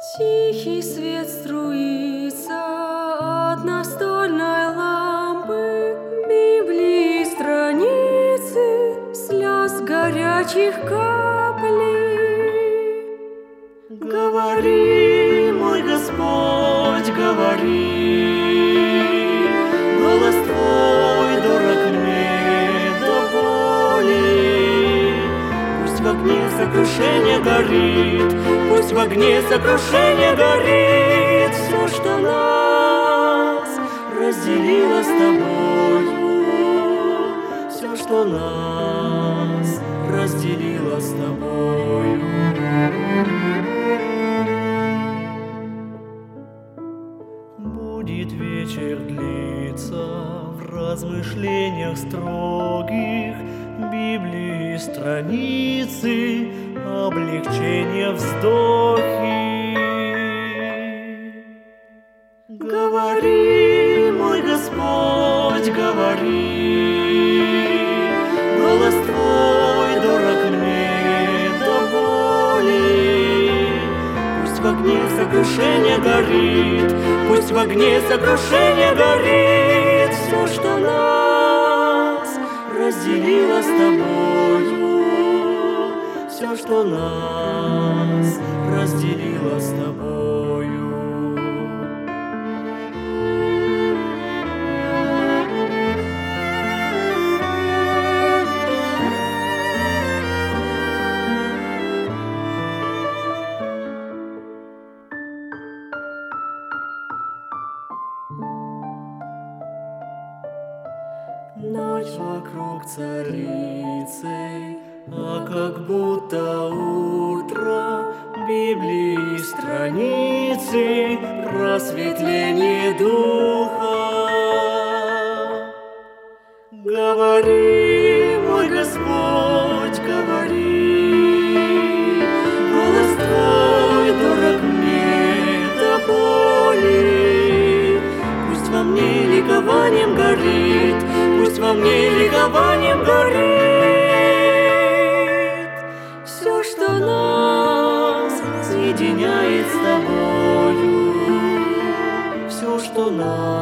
Тихий свет струится от настольной лампы, Библии страницы, слез горячих капли. Говори, мой Господь, говори, голос Твой дорог мне до боли. Пусть в огне сокрушения горит, пусть в огне сокрушения горит все, что нас разделило с Тобою, все, что нас разделило с Тобою. Будет вечер длиться в размышлениях строгих, Библии страницы, облегчение вздохи. Говори, мой Господь, говори, голос Твой дорог мне до боли. Пусть в огне сокрушения горит, пусть в огне сокрушения горит все, что нас разделило с Тобою, все, что нас разделило с Тобою. Ночь вокруг царицы, а как будто утро, Библии страницы, просветление духа. Говори, мой Господь, говори, голос Твой дорог мне до боли. Пусть во мне ликованием горит, пусть во мне ликованием горит все, что нас соединяет с Тобою, все, что нас